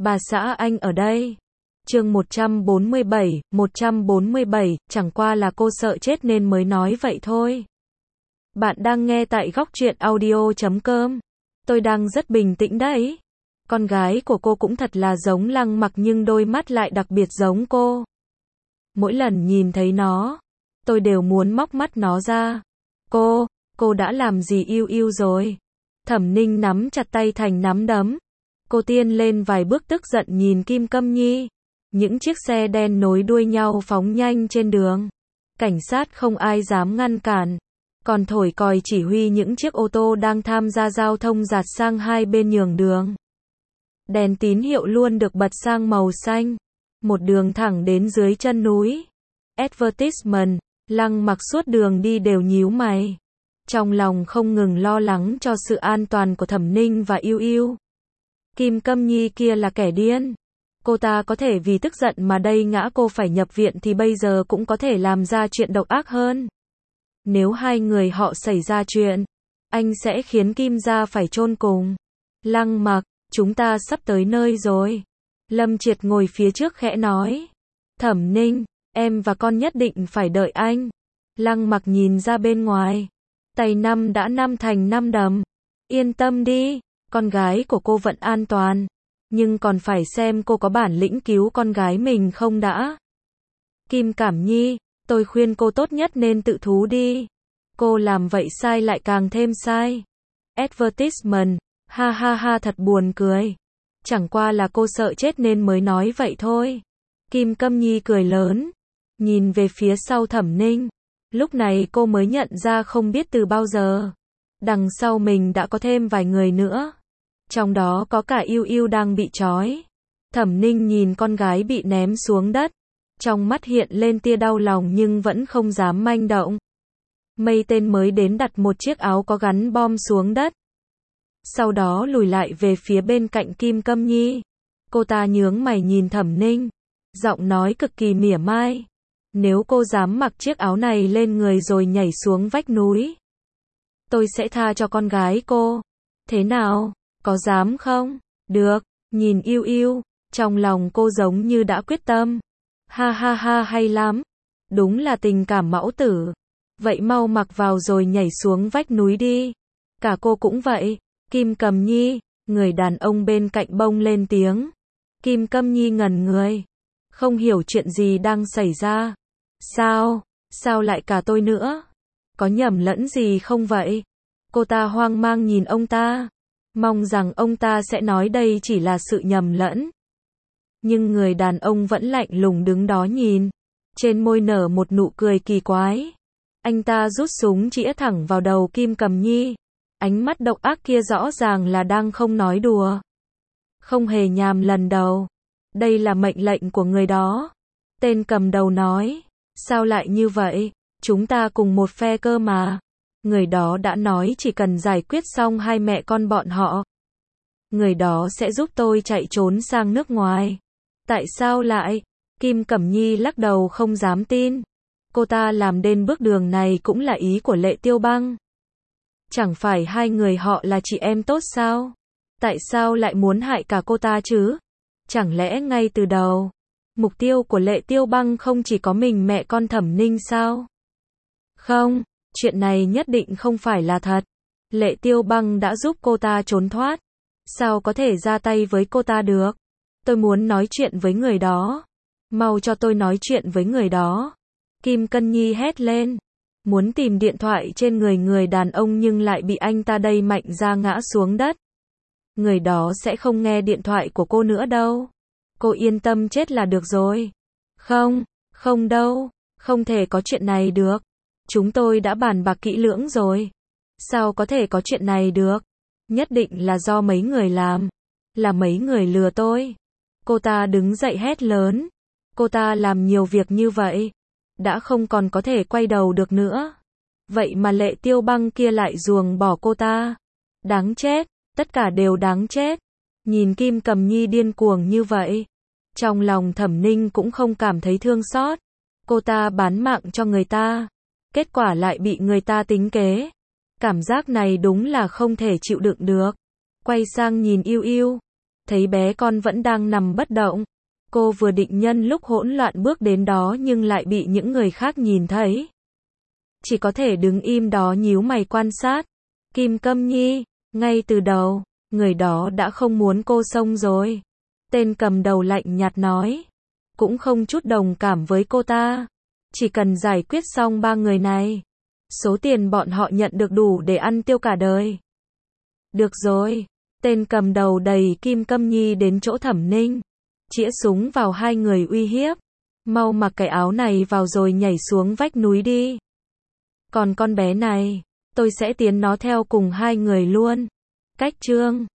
Bà xã anh ở đây. Chương 147, chẳng qua là cô sợ chết nên mới nói vậy thôi. Bạn đang nghe tại Góc Truyện Audio.com. Tôi đang rất bình tĩnh đấy. Con gái của cô cũng thật là giống Lăng Mặc nhưng đôi mắt lại đặc biệt giống cô. Mỗi lần nhìn thấy nó, tôi đều muốn móc mắt nó ra. Cô đã làm gì yêu yêu rồi? Thẩm Ninh nắm chặt tay thành nắm đấm. Cô tiến lên vài bước tức giận nhìn Kim Câm Nhi. Những chiếc xe đen nối đuôi nhau phóng nhanh trên đường. Cảnh sát không ai dám ngăn cản. Còn thổi còi chỉ huy những chiếc ô tô đang tham gia giao thông dạt sang hai bên nhường đường. Đèn tín hiệu luôn được bật sang màu xanh. Một đường thẳng đến dưới chân núi. Advertisement, Lăng Mặc suốt đường đi đều nhíu mày. Trong lòng không ngừng lo lắng cho sự an toàn của Thẩm Ninh và Yêu Yêu. Kim Câm Nhi kia là kẻ điên. Cô ta có thể vì tức giận mà đẩy ngã cô phải nhập viện thì bây giờ cũng có thể làm ra chuyện độc ác hơn. Nếu hai người họ xảy ra chuyện, anh sẽ khiến Kim gia phải chôn cùng. Lăng Mặc, chúng ta sắp tới nơi rồi. Lâm Triệt ngồi phía trước khẽ nói. Thẩm Ninh, em và con nhất định phải đợi anh. Lăng Mặc nhìn ra bên ngoài. Tay năm đã năm thành năm đấm. Yên tâm đi, con gái của cô vẫn an toàn. Nhưng còn phải xem cô có bản lĩnh cứu con gái mình không đã. Kim Cảm Nhi, tôi khuyên cô tốt nhất nên tự thú đi. Cô làm vậy sai lại càng thêm sai. Advertisement, ha ha ha thật buồn cười. Chẳng qua là cô sợ chết nên mới nói vậy thôi. Kim Câm Nhi cười lớn. Nhìn về phía sau Thẩm Ninh. Lúc này cô mới nhận ra không biết từ bao giờ. Đằng sau mình đã có thêm vài người nữa. Trong đó có cả Yêu Yêu đang bị trói. Thẩm Ninh nhìn con gái bị ném xuống đất. Trong mắt hiện lên tia đau lòng nhưng vẫn không dám manh động. Mấy tên mới đến đặt một chiếc áo có gắn bom xuống đất. Sau đó lùi lại về phía bên cạnh Kim Câm Nhi. Cô ta nhướng mày nhìn Thẩm Ninh. Giọng nói cực kỳ mỉa mai. Nếu cô dám mặc chiếc áo này lên người rồi nhảy xuống vách núi, tôi sẽ tha cho con gái cô. Thế nào? Có dám không? Được. Nhìn Yêu Yêu, trong lòng cô giống như đã quyết tâm. Ha ha ha hay lắm. Đúng là tình cảm mẫu tử. Vậy mau mặc vào rồi nhảy xuống vách núi đi. Cả cô cũng vậy. Kim Câm Nhi, người đàn ông bên cạnh bông lên tiếng. Kim Câm Nhi ngẩn người. Không hiểu chuyện gì đang xảy ra. Sao lại cả tôi nữa? Có nhầm lẫn gì không vậy? Cô ta hoang mang nhìn ông ta. Mong rằng ông ta sẽ nói đây chỉ là sự nhầm lẫn. Nhưng người đàn ông vẫn lạnh lùng đứng đó nhìn. Trên môi nở một nụ cười kỳ quái. Anh ta rút súng chĩa thẳng vào đầu Kim Câm Nhi. Ánh mắt độc ác kia rõ ràng là đang không nói đùa. Không hề nhàm lần đầu. Đây là mệnh lệnh của người đó. Tên cầm đầu nói. Sao lại như vậy? Chúng ta cùng một phe cơ mà. Người đó đã nói chỉ cần giải quyết xong hai mẹ con bọn họ, người đó sẽ giúp tôi chạy trốn sang nước ngoài. Tại sao lại? Kim Cẩm Nhi lắc đầu không dám tin. Cô ta làm đến bước đường này cũng là ý của Lệ Tiêu Băng. Chẳng phải hai người họ là chị em tốt sao? Tại sao lại muốn hại cả cô ta chứ? Chẳng lẽ ngay từ đầu, mục tiêu của Lệ Tiêu Băng không chỉ có mình mẹ con Thẩm Ninh sao? Không, chuyện này nhất định không phải là thật. Lệ Tiêu Băng đã giúp cô ta trốn thoát. Sao có thể ra tay với cô ta được? Tôi muốn nói chuyện với người đó. Mau cho tôi nói chuyện với người đó. Kim Câm Nhi hét lên. Muốn tìm điện thoại trên người đàn ông nhưng lại bị anh ta đẩy mạnh ra ngã xuống đất. Người đó sẽ không nghe điện thoại của cô nữa đâu. Cô yên tâm chết là được rồi. Không đâu. Không thể có chuyện này được. Chúng tôi đã bàn bạc kỹ lưỡng rồi. Sao có thể có chuyện này được? Nhất định là do mấy người làm. Là mấy người lừa tôi. Cô ta đứng dậy hét lớn. Cô ta làm nhiều việc như vậy. Đã không còn có thể quay đầu được nữa. Vậy mà Lệ Tiêu Băng kia lại ruồng bỏ cô ta. Đáng chết. Tất cả đều đáng chết. Nhìn Kim Câm Nhi điên cuồng như vậy. Trong lòng Thẩm Ninh cũng không cảm thấy thương xót. Cô ta bán mạng cho người ta. Kết quả lại bị người ta tính kế. Cảm giác này đúng là không thể chịu đựng được. Quay sang nhìn Yêu Yêu. thấy bé con vẫn đang nằm bất động. Cô vừa định nhân lúc hỗn loạn bước đến đó nhưng lại bị những người khác nhìn thấy. Chỉ có thể đứng im đó nhíu mày quan sát. Kim Câm Nhi, ngay từ đầu, người đó đã không muốn cô xông rồi. Tên cầm đầu lạnh nhạt nói. Cũng không chút đồng cảm với cô ta. Chỉ cần giải quyết xong 3 người này. Số tiền bọn họ nhận được đủ để ăn tiêu cả đời. Được rồi. Tên cầm đầu đẩy Kim Câm Nhi đến chỗ Thẩm Ninh. Chĩa súng vào 2 người uy hiếp. Mau mặc cái áo này vào rồi nhảy xuống vách núi đi. Còn con bé này, tôi sẽ tiến nó theo cùng 2 người luôn. Cách chương